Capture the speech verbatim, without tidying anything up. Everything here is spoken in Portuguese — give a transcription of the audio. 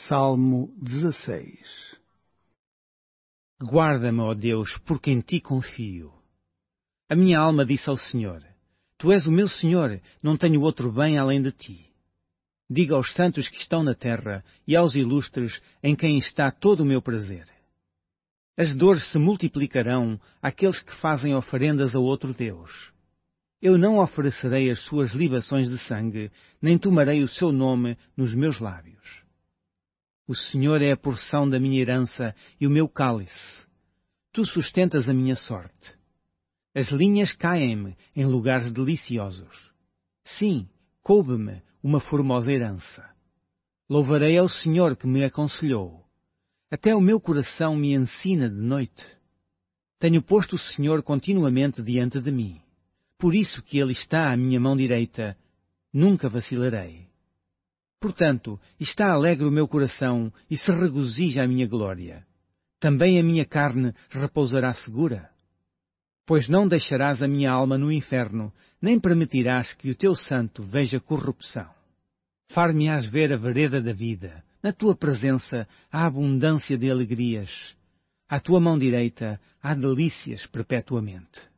Salmo dezesseis. Guarda-me, ó Deus, porque em ti confio. A minha alma disse ao Senhor: Tu és o meu Senhor, não tenho outro bem além de ti. Diga aos santos que estão na terra e aos ilustres em quem está todo o meu prazer. As dores se multiplicarão àqueles que fazem oferendas a outro Deus. Eu não oferecerei as suas libações de sangue, nem tomarei o seu nome nos meus lábios. O Senhor é a porção da minha herança e o meu cálice. Tu sustentas a minha sorte. As linhas caem-me em lugares deliciosos. Sim, coube-me uma formosa herança. Louvarei ao Senhor que me aconselhou. Até o meu coração me ensina de noite. Tenho posto o Senhor continuamente diante de mim. Por isso que Ele está à minha mão direita, nunca vacilarei. Portanto, está alegre o meu coração e se regozija a minha glória. Também a minha carne repousará segura. Pois não deixarás a minha alma no inferno, nem permitirás que o teu santo veja corrupção. Far-me-ás ver a vereda da vida. Na tua presença há abundância de alegrias. À tua mão direita há delícias perpetuamente.